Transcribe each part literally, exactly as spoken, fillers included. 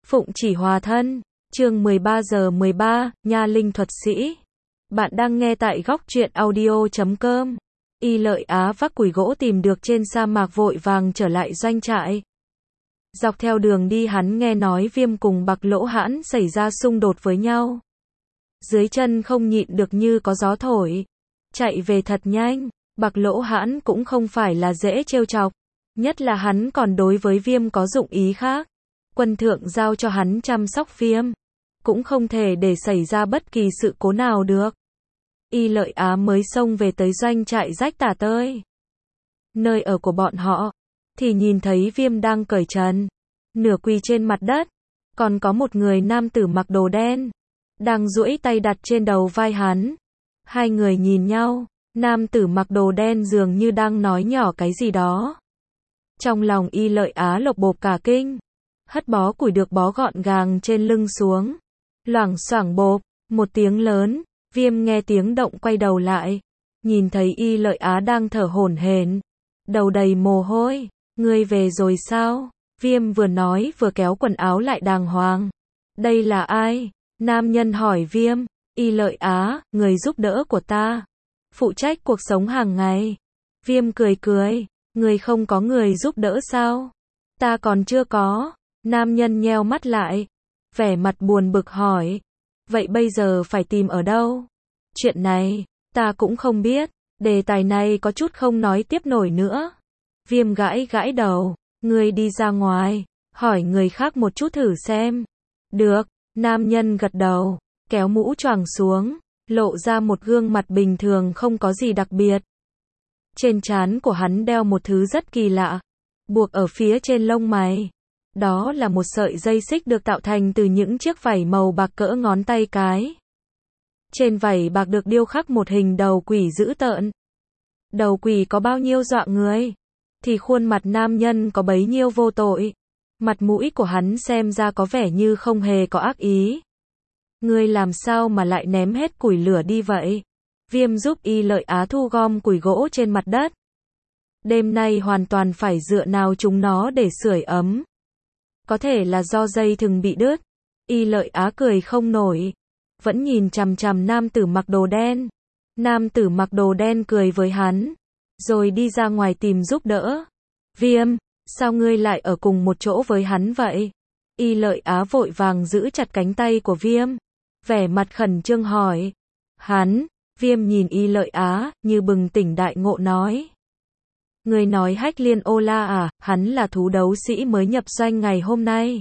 Phụng chỉ hòa thân, chương mười ba giờ mười ba, Nha Linh thuật sĩ. Bạn đang nghe tại góc truyện audio chấm com. Y Lợi Á vác củi gỗ tìm được trên sa mạc vội vàng trở lại doanh trại. Dọc theo đường đi hắn nghe nói Viêm cùng Bạc Lỗ Hãn xảy ra xung đột với nhau. Dưới chân không nhịn được như có gió thổi. Chạy về thật nhanh, Bạc Lỗ Hãn cũng không phải là dễ trêu chọc. Nhất là hắn còn đối với Viêm có dụng ý khác. Quân thượng giao cho hắn chăm sóc Viêm. Cũng không thể để xảy ra bất kỳ sự cố nào được. Y Lợi Á mới xông về tới doanh trại rách tả tơi. Nơi ở của bọn họ, thì nhìn thấy Viêm đang cởi trần, nửa quỳ trên mặt đất. Còn có một người nam tử mặc đồ đen, đang duỗi tay đặt trên đầu vai hắn. Hai người nhìn nhau, nam tử mặc đồ đen dường như đang nói nhỏ cái gì đó. Trong lòng Y Lợi Á lộc bộp cả kinh. Hất bó củi được bó gọn gàng trên lưng xuống. Loảng xoảng bộp, một tiếng lớn, Viêm nghe tiếng động quay đầu lại. Nhìn thấy Y Lợi Á đang thở hổn hển, đầu đầy mồ hôi. Ngươi về rồi sao? Viêm vừa nói vừa kéo quần áo lại đàng hoàng. Đây là ai? Nam nhân hỏi Viêm. Y Lợi Á, người giúp đỡ của ta. Phụ trách cuộc sống hàng ngày. Viêm cười cười. Người không có người giúp đỡ sao? Ta còn chưa có. Nam nhân nheo mắt lại. Vẻ mặt buồn bực hỏi. Vậy bây giờ phải tìm ở đâu? Chuyện này, ta cũng không biết. Đề tài này có chút không nói tiếp nổi nữa. Viêm gãi gãi đầu. Ngươi đi ra ngoài, hỏi người khác một chút thử xem. Được, nam nhân gật đầu, kéo mũ choàng xuống, lộ ra một gương mặt bình thường không có gì đặc biệt. Trên trán của hắn đeo một thứ rất kỳ lạ, buộc ở phía trên lông mày. Đó là một sợi dây xích được tạo thành từ những chiếc vảy màu bạc cỡ ngón tay cái. Trên vảy bạc được điêu khắc một hình đầu quỷ dữ tợn. Đầu quỷ có bao nhiêu dọa người, thì khuôn mặt nam nhân có bấy nhiêu vô tội. Mặt mũi của hắn xem ra có vẻ như không hề có ác ý. Ngươi làm sao mà lại ném hết củi lửa đi vậy? Viêm giúp Y Lợi Á thu gom củi gỗ trên mặt đất. Đêm nay hoàn toàn phải dựa nào chúng nó để sưởi ấm. Có thể là do dây thừng bị đứt. Y Lợi Á cười không nổi. Vẫn nhìn chằm chằm nam tử mặc đồ đen. Nam tử mặc đồ đen cười với hắn. Rồi đi ra ngoài tìm giúp đỡ. Viêm, sao ngươi lại ở cùng một chỗ với hắn vậy? Y Lợi Á vội vàng giữ chặt cánh tay của Viêm. Vẻ mặt khẩn trương hỏi. Hắn, Viêm nhìn Y Lợi Á, như bừng tỉnh đại ngộ nói. Ngươi nói Hách Liên Ô La à, hắn là thú đấu sĩ mới nhập doanh ngày hôm nay.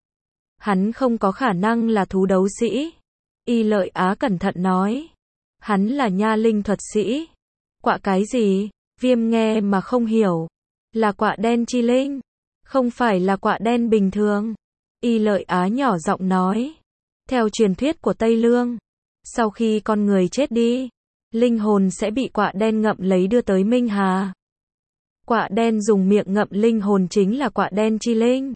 Hắn không có khả năng là thú đấu sĩ. Y Lợi Á cẩn thận nói. Hắn là Nha Linh thuật sĩ. Quạ cái gì? Viêm nghe mà không hiểu. Là quạ đen chi linh. Không phải là quạ đen bình thường. Y Lợi Á nhỏ giọng nói. Theo truyền thuyết của Tây Lương, sau khi con người chết đi, linh hồn sẽ bị quạ đen ngậm lấy đưa tới Minh Hà. Quạ đen dùng miệng ngậm linh hồn chính là quạ đen chi linh.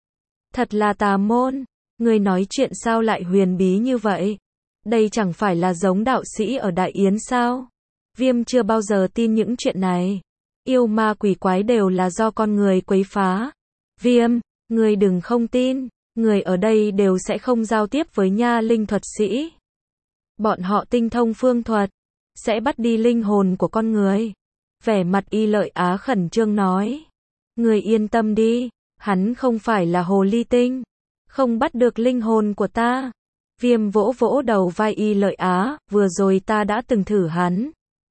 Thật là tà môn. Người nói chuyện sao lại huyền bí như vậy? Đây chẳng phải là giống đạo sĩ ở Đại Yến sao? Viêm chưa bao giờ tin những chuyện này. Yêu ma quỷ quái đều là do con người quấy phá. Viêm, người đừng không tin. Người ở đây đều sẽ không giao tiếp với Nha Linh thuật sĩ. Bọn họ tinh thông phương thuật, sẽ bắt đi linh hồn của con người. Vẻ mặt Y Lợi Á khẩn trương nói. Người yên tâm đi, hắn không phải là hồ ly tinh. Không bắt được linh hồn của ta. Viêm vỗ vỗ đầu vai Y Lợi Á, vừa rồi ta đã từng thử hắn.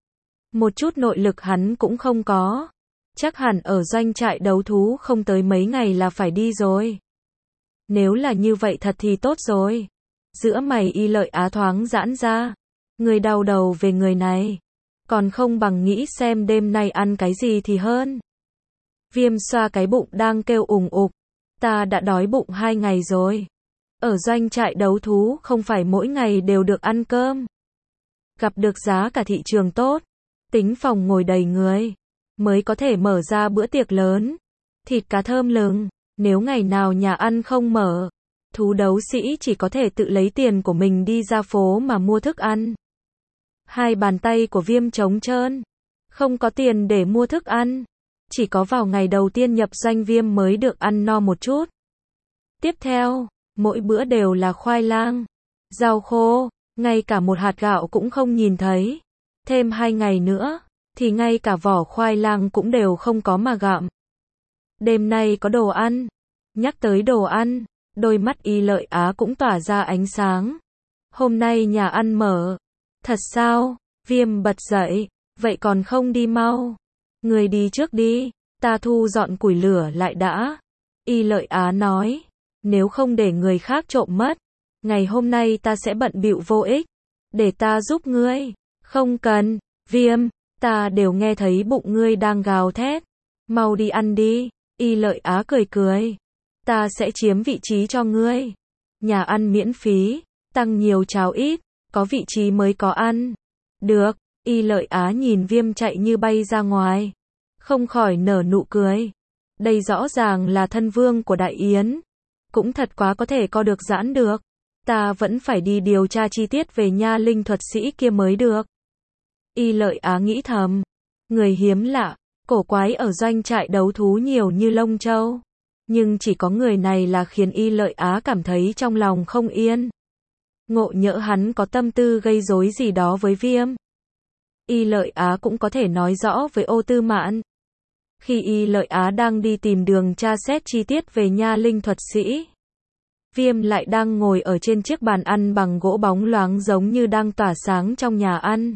Một chút nội lực hắn cũng không có. Chắc hẳn ở doanh trại đấu thú không tới mấy ngày là phải đi rồi. Nếu là như vậy thật thì tốt rồi. Giữa mày Y Lợi Á thoáng giãn ra. Người đau đầu về người này. Còn không bằng nghĩ xem đêm nay ăn cái gì thì hơn. Viêm xoa cái bụng đang kêu ùng ục. Ta đã đói bụng hai ngày rồi. Ở doanh trại đấu thú không phải mỗi ngày đều được ăn cơm. Gặp được giá cả thị trường tốt. Tính phòng ngồi đầy người. Mới có thể mở ra bữa tiệc lớn. Thịt cá thơm lừng. Nếu ngày nào nhà ăn không mở, thú đấu sĩ chỉ có thể tự lấy tiền của mình đi ra phố mà mua thức ăn. Hai bàn tay của Viêm trống trơn. Không có tiền để mua thức ăn. Chỉ có vào ngày đầu tiên nhập doanh Viêm mới được ăn no một chút. Tiếp theo, mỗi bữa đều là khoai lang, rau khô, ngay cả một hạt gạo cũng không nhìn thấy. Thêm hai ngày nữa, thì ngay cả vỏ khoai lang cũng đều không có mà gặm. Đêm nay có đồ ăn. Nhắc tới đồ ăn, đôi mắt Y Lợi Á cũng tỏa ra ánh sáng. Hôm nay nhà ăn mở. Thật sao? Viêm bật dậy. Vậy còn không đi mau. Người đi trước đi, ta thu dọn củi lửa lại đã. Y Lợi Á nói. Nếu không để người khác trộm mất, ngày hôm nay ta sẽ bận bịu vô ích. Để ta giúp ngươi. Không cần, Viêm, ta đều nghe thấy bụng ngươi đang gào thét. Mau đi ăn đi. Y Lợi Á cười cười. Ta sẽ chiếm vị trí cho ngươi. Nhà ăn miễn phí, tăng nhiều cháo ít, có vị trí mới có ăn. Được, Y Lợi Á nhìn Viêm chạy như bay ra ngoài. Không khỏi nở nụ cười. Đây rõ ràng là thân vương của Đại Yến. Cũng thật quá có thể co được giãn được. Ta vẫn phải đi điều tra chi tiết về nha linh thuật sĩ kia mới được. Y Lợi Á nghĩ thầm. Người hiếm lạ, cổ quái ở doanh trại đấu thú nhiều như lông châu. Nhưng chỉ có người này là khiến Y Lợi Á cảm thấy trong lòng không yên. Ngộ nhỡ hắn có tâm tư gây rối gì đó với Viêm. Y Lợi Á cũng có thể nói rõ với Ô Tư Mạn. Khi Y Lợi Á đang đi tìm đường tra xét chi tiết về nha linh thuật sĩ, Viêm lại đang ngồi ở trên chiếc bàn ăn bằng gỗ bóng loáng giống như đang tỏa sáng trong nhà ăn.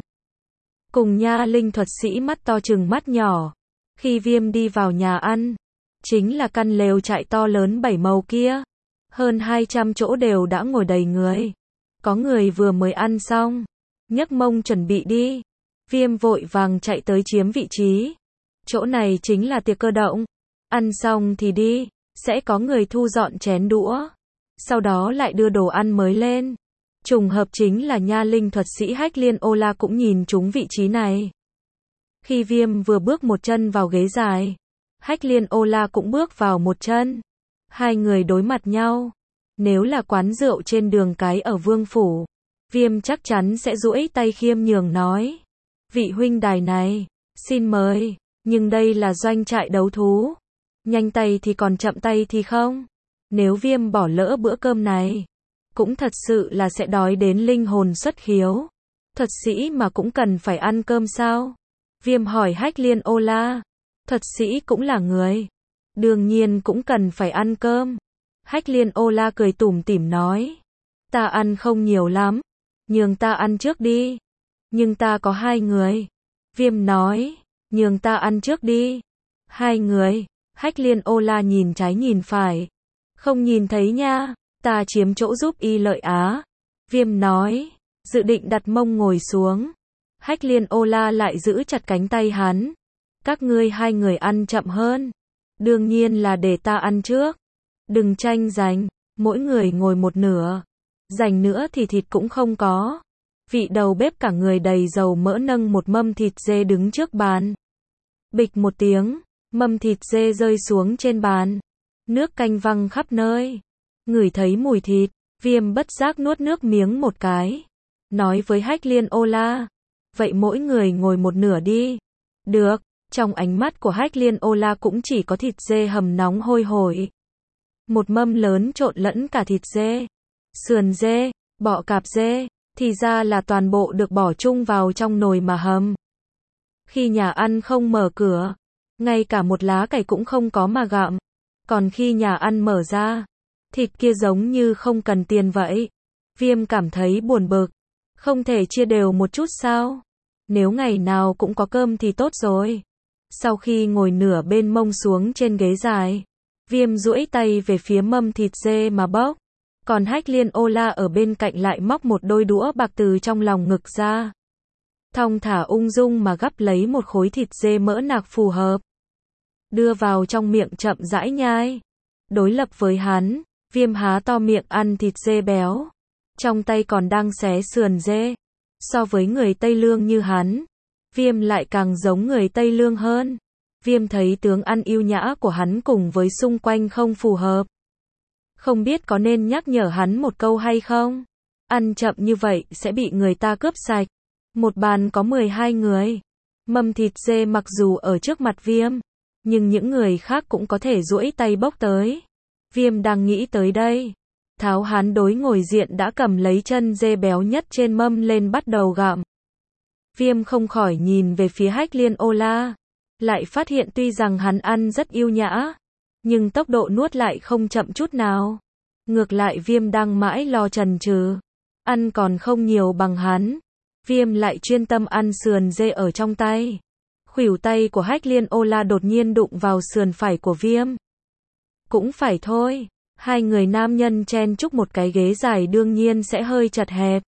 Cùng nha linh thuật sĩ mắt to chừng mắt nhỏ. Khi Viêm đi vào nhà ăn, chính là căn lều trại to lớn bảy màu kia. Hơn hai trăm chỗ đều đã ngồi đầy người. Có người vừa mới ăn xong, nhấc mông chuẩn bị đi. Viêm vội vàng chạy tới chiếm vị trí. Chỗ này chính là tiệc cơ động. Ăn xong thì đi, sẽ có người thu dọn chén đũa. Sau đó lại đưa đồ ăn mới lên. Trùng hợp chính là nha linh thuật sĩ Hách Liên Ô La cũng nhìn trúng vị trí này. Khi Viêm vừa bước một chân vào ghế dài, Hách Liên Ô La cũng bước vào một chân. Hai người đối mặt nhau. Nếu là quán rượu trên đường cái ở Vương Phủ, Viêm chắc chắn sẽ duỗi tay khiêm nhường nói. Vị huynh đài này, xin mời, nhưng đây là doanh trại đấu thú. Nhanh tay thì còn chậm tay thì không. Nếu Viêm bỏ lỡ bữa cơm này, cũng thật sự là sẽ đói đến linh hồn xuất khiếu. Thuật sĩ mà cũng cần phải ăn cơm sao? Viêm hỏi Hách Liên Ô La. Thuật sĩ cũng là người, đương nhiên cũng cần phải ăn cơm. Hách Liên Ô La cười tủm tỉm nói. Ta ăn không nhiều lắm, nhường ta ăn trước đi. Nhưng ta có hai người. Viêm nói. Nhường ta ăn trước đi. Hai người. Hách Liên Ô La nhìn trái nhìn phải. Không nhìn thấy nha, ta chiếm chỗ giúp Y Lợi Á. Viêm nói. Dự định đặt mông ngồi xuống. Hách Liên Ô La lại giữ chặt cánh tay hắn. Các ngươi hai người ăn chậm hơn. Đương nhiên là để ta ăn trước. Đừng tranh giành, mỗi người ngồi một nửa. Giành nữa thì thịt cũng không có. Vị đầu bếp cả người đầy dầu mỡ nâng một mâm thịt dê đứng trước bàn. Bịch một tiếng, mâm thịt dê rơi xuống trên bàn. Nước canh văng khắp nơi. Ngửi thấy mùi thịt, Viêm bất giác nuốt nước miếng một cái. Nói với Hách Liên Ô La. Vậy mỗi người ngồi một nửa đi. Được, trong ánh mắt của Hách Liên Ô La cũng chỉ có thịt dê hầm nóng hôi hổi. Một mâm lớn trộn lẫn cả thịt dê, sườn dê, bọ cạp dê, thì ra là toàn bộ được bỏ chung vào trong nồi mà hầm. Khi nhà ăn không mở cửa, ngay cả một lá cải cũng không có mà gặm. Còn khi nhà ăn mở ra, thịt kia giống như không cần tiền vậy. Viêm cảm thấy buồn bực. Không thể chia đều một chút sao? Nếu ngày nào cũng có cơm thì tốt rồi. Sau khi ngồi nửa bên mông xuống trên ghế dài, Viêm duỗi tay về phía mâm thịt dê mà bóc. Còn Hách Liên Ô La ở bên cạnh lại móc một đôi đũa bạc từ trong lòng ngực ra. Thong thả ung dung mà gắp lấy một khối thịt dê mỡ nạc phù hợp. Đưa vào trong miệng chậm rãi nhai. Đối lập với hắn, Viêm há to miệng ăn thịt dê béo. Trong tay còn đang xé sườn dê. So với người Tây Lương như hắn, Viêm lại càng giống người Tây Lương hơn. Viêm thấy tướng ăn yêu nhã của hắn cùng với xung quanh không phù hợp. Không biết có nên nhắc nhở hắn một câu hay không? Ăn chậm như vậy sẽ bị người ta cướp sạch. Một bàn có mười hai người. Mâm thịt dê mặc dù ở trước mặt Viêm, nhưng những người khác cũng có thể duỗi tay bốc tới. Viêm đang nghĩ tới đây. tháo hắn đối ngồi diện đã cầm lấy chân dê béo nhất trên mâm lên bắt đầu gặm. Viêm không khỏi nhìn về phía Hách Liên Ô La, lại phát hiện tuy rằng hắn ăn rất yêu nhã, nhưng tốc độ nuốt lại không chậm chút nào. Ngược lại Viêm đang mãi lo chần chừ, ăn còn không nhiều bằng hắn. Viêm lại chuyên tâm ăn sườn dê ở trong tay. Khuỷu tay của Hách Liên Ô La đột nhiên đụng vào sườn phải của Viêm. Cũng phải thôi, hai người nam nhân chen chúc một cái ghế dài đương nhiên sẽ hơi chật hẹp.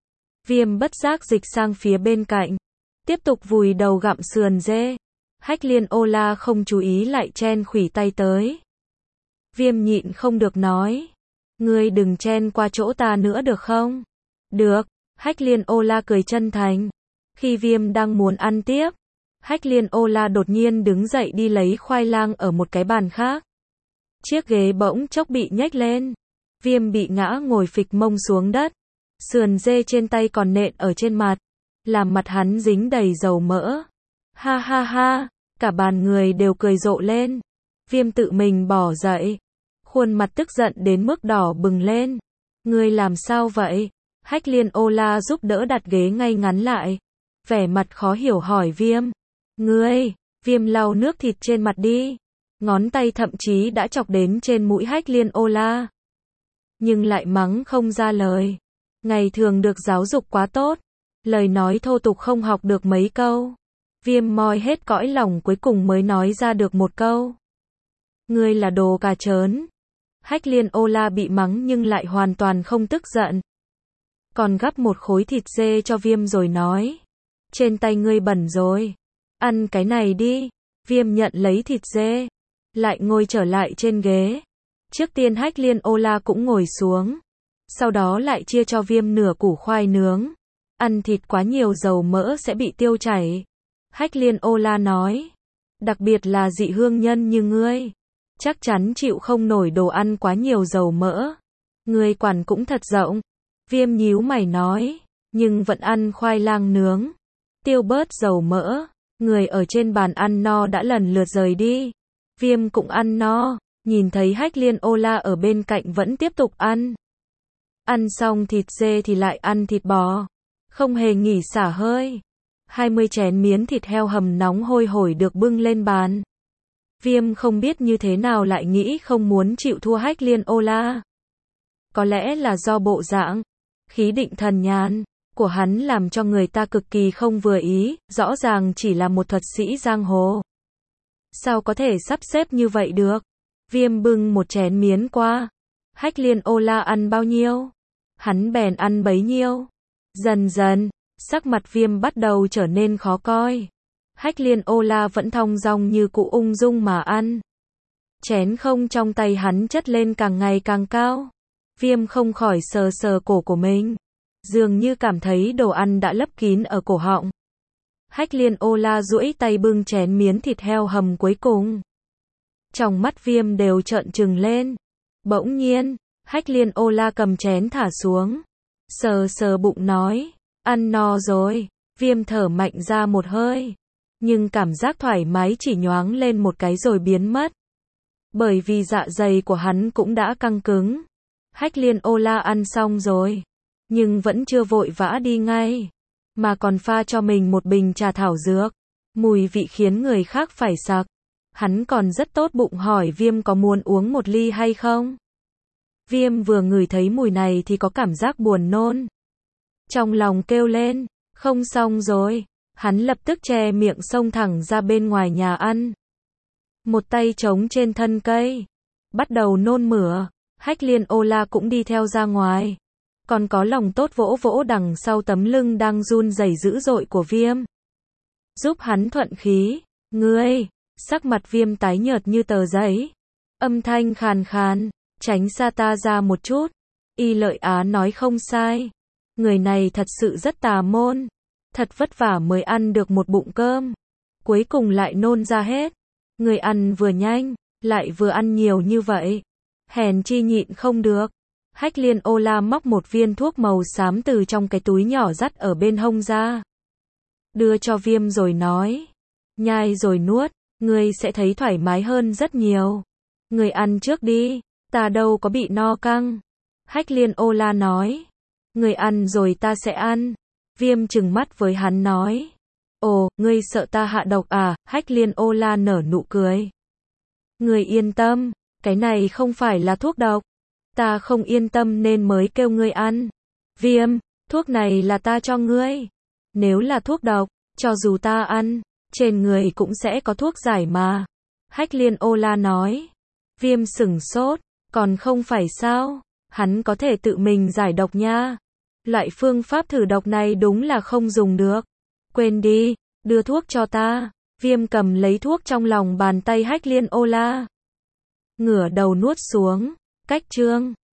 Viêm bất giác dịch sang phía bên cạnh, tiếp tục vùi đầu gặm sườn dê. Hách Liên Ô La không chú ý lại chen khuỷu tay tới. Viêm nhịn không được nói, ngươi đừng chen qua chỗ ta nữa được không? Được, Hách Liên Ô La cười chân thành. Khi Viêm đang muốn ăn tiếp, Hách Liên Ô La đột nhiên đứng dậy đi lấy khoai lang ở một cái bàn khác. Chiếc ghế bỗng chốc bị nhếch lên. Viêm bị ngã ngồi phịch mông xuống đất. Sườn dê trên tay còn nện ở trên mặt, làm mặt hắn dính đầy dầu mỡ. Ha ha ha, cả bàn người đều cười rộ lên. Viêm tự mình bỏ dậy, khuôn mặt tức giận đến mức đỏ bừng lên. Ngươi làm sao vậy? Hách Liên Ô La giúp đỡ đặt ghế ngay ngắn lại, vẻ mặt khó hiểu hỏi Viêm. Ngươi, Viêm lau nước thịt trên mặt đi. Ngón tay thậm chí đã chọc đến trên mũi Hách Liên Ô La, nhưng lại mắng không ra lời. Ngày thường được giáo dục quá tốt, lời nói thô tục không học được mấy câu. Viêm moi hết cõi lòng cuối cùng mới nói ra được một câu. Ngươi là đồ cà trớn. Hách Liên Ô La bị mắng nhưng lại hoàn toàn không tức giận. Còn gắp một khối thịt dê cho Viêm rồi nói. Trên tay ngươi bẩn rồi. Ăn cái này đi. Viêm nhận lấy thịt dê, lại ngồi trở lại trên ghế. Trước tiên Hách Liên Ô La cũng ngồi xuống. Sau đó lại chia cho Viêm nửa củ khoai nướng. Ăn thịt quá nhiều dầu mỡ sẽ bị tiêu chảy. Hách Liên Ô La nói. Đặc biệt là dị hương nhân như ngươi, chắc chắn chịu không nổi đồ ăn quá nhiều dầu mỡ. Ngươi quản cũng thật rộng. Viêm nhíu mày nói. Nhưng vẫn ăn khoai lang nướng, tiêu bớt dầu mỡ. Người ở trên bàn ăn no đã lần lượt rời đi. Viêm cũng ăn no, nhìn thấy Hách Liên Ô La ở bên cạnh vẫn tiếp tục ăn. Ăn xong thịt dê thì lại ăn thịt bò, không hề nghỉ xả hơi. hai mươi chén miến thịt heo hầm nóng hôi hổi được bưng lên bàn. Viêm không biết như thế nào lại nghĩ không muốn chịu thua Hách Liên Ô La. Có lẽ là do bộ dạng, khí định thần nhàn của hắn làm cho người ta cực kỳ không vừa ý, rõ ràng chỉ là một thuật sĩ giang hồ. Sao có thể sắp xếp như vậy được? Viêm bưng một chén miến qua. Hách Liên Ô La ăn bao nhiêu, hắn bèn ăn bấy nhiêu. Dần dần, sắc mặt Viêm bắt đầu trở nên khó coi. Hách Liên Ô La vẫn thong dong như cũ ung dung mà ăn. Chén không trong tay hắn chất lên càng ngày càng cao. Viêm không khỏi sờ sờ cổ của mình, dường như cảm thấy đồ ăn đã lấp kín ở cổ họng. Hách Liên Ô La duỗi tay bưng chén miến thịt heo hầm cuối cùng. Trong mắt Viêm đều trợn trừng lên. Bỗng nhiên, Hách Liên Ô La cầm chén thả xuống, sờ sờ bụng nói, ăn no rồi. Viêm thở mạnh ra một hơi, nhưng cảm giác thoải mái chỉ nhoáng lên một cái rồi biến mất. Bởi vì dạ dày của hắn cũng đã căng cứng. Hách Liên Ô La ăn xong rồi, nhưng vẫn chưa vội vã đi ngay, mà còn pha cho mình một bình trà thảo dược, mùi vị khiến người khác phải sặc. Hắn còn rất tốt bụng hỏi Viêm có muốn uống một ly hay không. Viêm vừa ngửi thấy mùi này thì có cảm giác buồn nôn. Trong lòng kêu lên, không xong rồi. Hắn lập tức che miệng xông thẳng ra bên ngoài nhà ăn. Một tay chống trên thân cây, bắt đầu nôn mửa. Hách Liên Ô La cũng đi theo ra ngoài. Còn có lòng tốt vỗ vỗ đằng sau tấm lưng đang run rẩy dữ dội của Viêm, giúp hắn thuận khí. Ngươi, sắc mặt Viêm tái nhợt như tờ giấy, âm thanh khàn khàn, tránh xa ta ra một chút. Y Lợi Á nói không sai, người này thật sự rất tà môn, thật vất vả mới ăn được một bụng cơm, cuối cùng lại nôn ra hết. Người ăn vừa nhanh, lại vừa ăn nhiều như vậy, hèn chi nhịn không được. Hách Liên Ô La móc một viên thuốc màu xám từ trong cái túi nhỏ dắt ở bên hông ra, đưa cho Viêm rồi nói, nhai rồi nuốt, ngươi sẽ thấy thoải mái hơn rất nhiều. Ngươi ăn trước đi, ta đâu có bị no căng. Hách Liên ô la nói. Ngươi ăn rồi ta sẽ ăn. Viêm trừng mắt với hắn nói. Ồ, ngươi sợ ta hạ độc à? Hách Liên ô la nở nụ cười. Ngươi yên tâm, cái này không phải là thuốc độc. Ta không yên tâm nên mới kêu ngươi ăn. Viêm, thuốc này là ta cho ngươi. Nếu là thuốc độc, cho dù ta ăn, trên người cũng sẽ có thuốc giải mà. Hách Liên ô la nói. Viêm sửng sốt, còn không phải sao? Hắn có thể tự mình giải độc nha. Loại phương pháp thử độc này đúng là không dùng được. Quên đi, đưa thuốc cho ta. Viêm cầm lấy thuốc trong lòng bàn tay Hách Liên ô la. Ngửa đầu nuốt xuống. Cách chương